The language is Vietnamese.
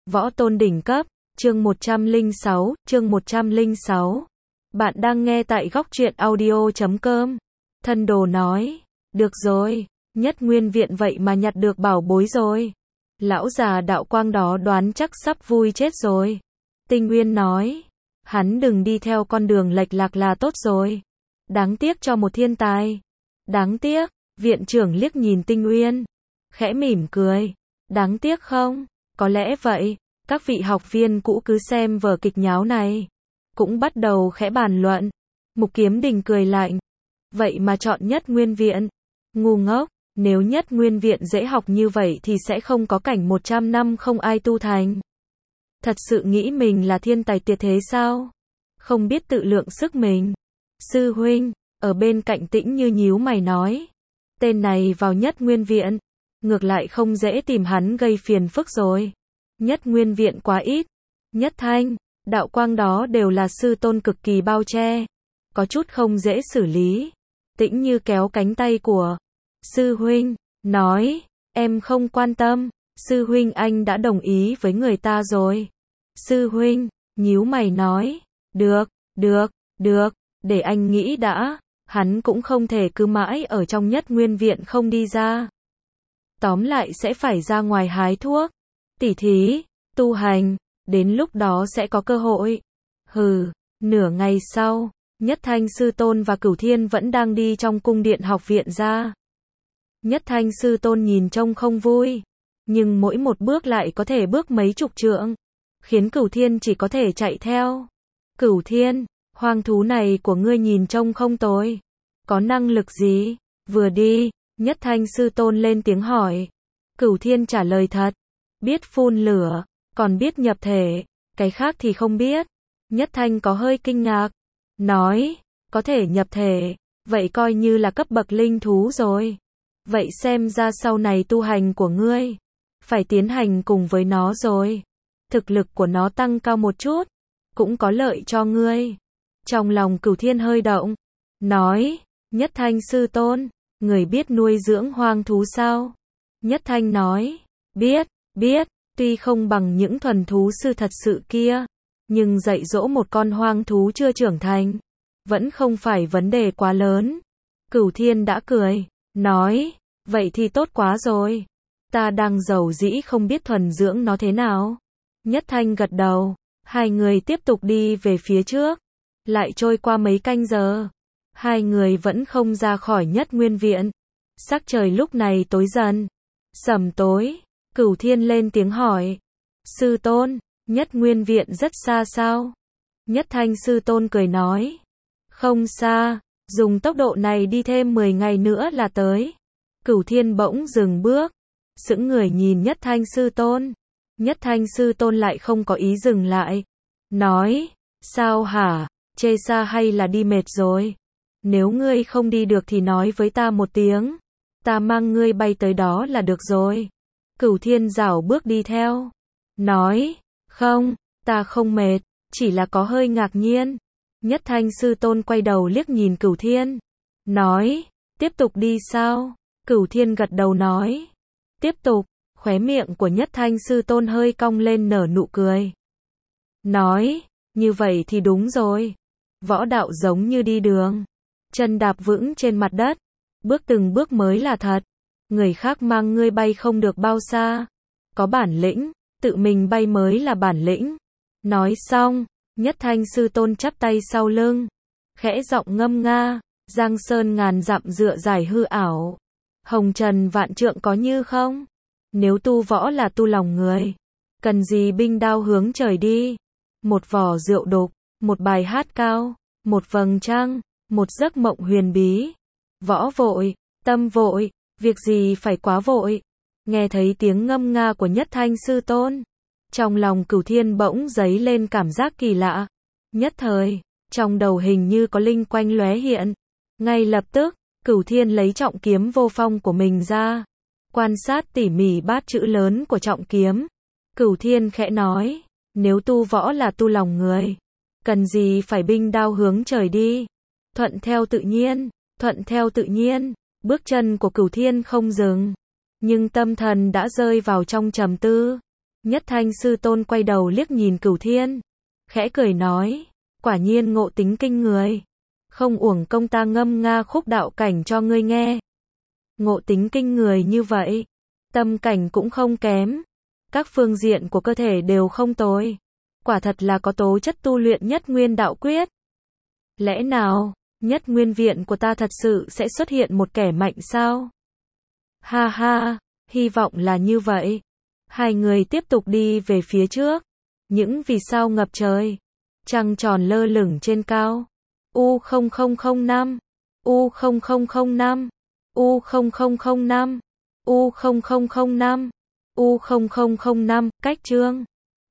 Võ tôn đỉnh cấp, chương 106. Bạn đang nghe tại góc truyện audio.com. Thân đồ nói, được rồi, Nhất Nguyên Viện vậy mà nhặt được bảo bối rồi. Lão già đạo quang đó đoán chắc sắp vui chết rồi. Tinh Nguyên nói, hắn đừng đi theo con đường lệch lạc là tốt rồi. Đáng tiếc cho một thiên tài. Đáng tiếc, viện trưởng liếc nhìn Tinh Nguyên, khẽ mỉm cười. Đáng tiếc không? Có lẽ vậy. Các vị học viên cũ cứ xem vở kịch nháo này cũng bắt đầu khẽ bàn luận. Mục Kiếm Đình cười lạnh. Vậy mà chọn Nhất Nguyên Viện. Ngu ngốc, nếu Nhất Nguyên Viện dễ học như vậy thì sẽ không có cảnh 100 năm không ai tu thành. Thật sự nghĩ mình là thiên tài tuyệt thế sao? Không biết tự lượng sức mình. Sư huynh, ở bên cạnh Tĩnh Như nhíu mày nói. Tên này vào Nhất Nguyên Viện, ngược lại không dễ tìm hắn gây phiền phức rồi. Nhất Nguyên Viện quá ít. Nhất Thanh, đạo quang đó đều là sư tôn cực kỳ bao che. Có chút không dễ xử lý. Tĩnh Như kéo cánh tay của sư huynh, nói, em không quan tâm. Sư huynh anh đã đồng ý với người ta rồi. Sư huynh, nhíu mày nói, được, để anh nghĩ đã. Hắn cũng không thể cứ mãi ở trong Nhất Nguyên Viện không đi ra. Tóm lại sẽ phải ra ngoài hái thuốc, tỉ thí, tu hành, đến lúc đó sẽ có cơ hội. Nửa ngày sau, Nhất Thanh sư tôn và Cửu Thiên vẫn đang đi trong cung điện học viện ra. Nhất Thanh sư tôn nhìn trông không vui, nhưng mỗi một bước lại có thể bước mấy chục trượng, khiến Cửu Thiên chỉ có thể chạy theo. Cửu Thiên, hoang thú này của ngươi nhìn trông không tồi. Có năng lực gì? Vừa đi, Nhất Thanh sư tôn lên tiếng hỏi. Cửu Thiên trả lời thật. Biết phun lửa, còn biết nhập thể, cái khác thì không biết. Nhất Thanh có hơi kinh ngạc. Nói, có thể nhập thể, vậy coi như là cấp bậc linh thú rồi. Vậy xem ra sau này tu hành của ngươi phải tiến hành cùng với nó rồi. Thực lực của nó tăng cao một chút, cũng có lợi cho ngươi. Trong lòng Cửu Thiên hơi động, nói, Nhất Thanh sư tôn, người biết nuôi dưỡng hoang thú sao? Nhất Thanh nói, biết, tuy không bằng những thuần thú sư thật sự kia, nhưng dạy dỗ một con hoang thú chưa trưởng thành, vẫn không phải vấn đề quá lớn. Cửu Thiên đã cười, nói, vậy thì tốt quá rồi. Ta đang giàu dĩ không biết thuần dưỡng nó thế nào. Nhất Thanh gật đầu, hai người tiếp tục đi về phía trước. Lại trôi qua mấy canh giờ, hai người vẫn không ra khỏi Nhất Nguyên Viện. Sắc trời lúc này tối dần, sầm tối. Cửu Thiên lên tiếng hỏi, sư tôn, Nhất Nguyên Viện rất xa sao? Nhất Thanh sư tôn cười nói, không xa, dùng tốc độ này đi thêm 10 ngày nữa là tới. Cửu Thiên bỗng dừng bước, sững người nhìn Nhất Thanh sư tôn. Nhất Thanh sư tôn lại không có ý dừng lại, nói, sao hả, chê xa hay là đi mệt rồi? Nếu ngươi không đi được thì nói với ta một tiếng, ta mang ngươi bay tới đó là được rồi. Cửu Thiên rảo bước đi theo, nói, không, ta không mệt, chỉ là có hơi ngạc nhiên. Nhất Thanh sư tôn quay đầu liếc nhìn Cửu Thiên, nói, tiếp tục đi sao? Cửu Thiên gật đầu nói, tiếp tục. Khóe miệng của Nhất Thanh sư tôn hơi cong lên nở nụ cười, nói, như vậy thì đúng rồi. Võ đạo giống như đi đường, chân đạp vững trên mặt đất, bước từng bước mới là thật. Người khác mang ngươi bay không được bao xa. Có bản lĩnh, tự mình bay mới là bản lĩnh. Nói xong, Nhất Thanh sư tôn chắp tay sau lưng, khẽ giọng ngâm nga, giang sơn ngàn dặm dựa giải hư ảo, hồng trần vạn trượng có như không. Nếu tu võ là tu lòng người, cần gì binh đao hướng trời đi. Một vò rượu đục, một bài hát cao, một vầng trăng, một giấc mộng huyền bí. Võ vội, tâm vội, việc gì phải quá vội. Nghe thấy tiếng ngâm nga của Nhất Thanh sư tôn, trong lòng Cửu Thiên bỗng dấy lên cảm giác kỳ lạ. Nhất thời, trong đầu hình như có linh quanh lóe hiện. Ngay lập tức, Cửu Thiên lấy trọng kiếm vô phong của mình ra, quan sát tỉ mỉ bát chữ lớn của trọng kiếm. Cửu Thiên khẽ nói, nếu tu võ là tu lòng người, cần gì phải binh đao hướng trời đi. Thuận theo tự nhiên. Bước chân của Cửu Thiên không dừng, nhưng tâm thần đã rơi vào trong trầm tư. Nhất Thanh sư tôn quay đầu liếc nhìn Cửu Thiên, khẽ cười nói, quả nhiên ngộ tính kinh người. Không uổng công ta ngâm nga khúc đạo cảnh cho ngươi nghe. Ngộ tính kinh người như vậy, tâm cảnh cũng không kém, các phương diện của cơ thể đều không tồi. Quả thật là có tố chất tu luyện nhất nguyên đạo quyết. Lẽ nào, nhất nguyên viện của ta thật sự sẽ xuất hiện một kẻ mạnh sao? Ha ha, hy vọng là như vậy. Hai người tiếp tục đi về phía trước. Những vì sao ngập trời. Trăng tròn lơ lửng trên cao. U0005, U0005, U0005, U0005, U0005, cách chương.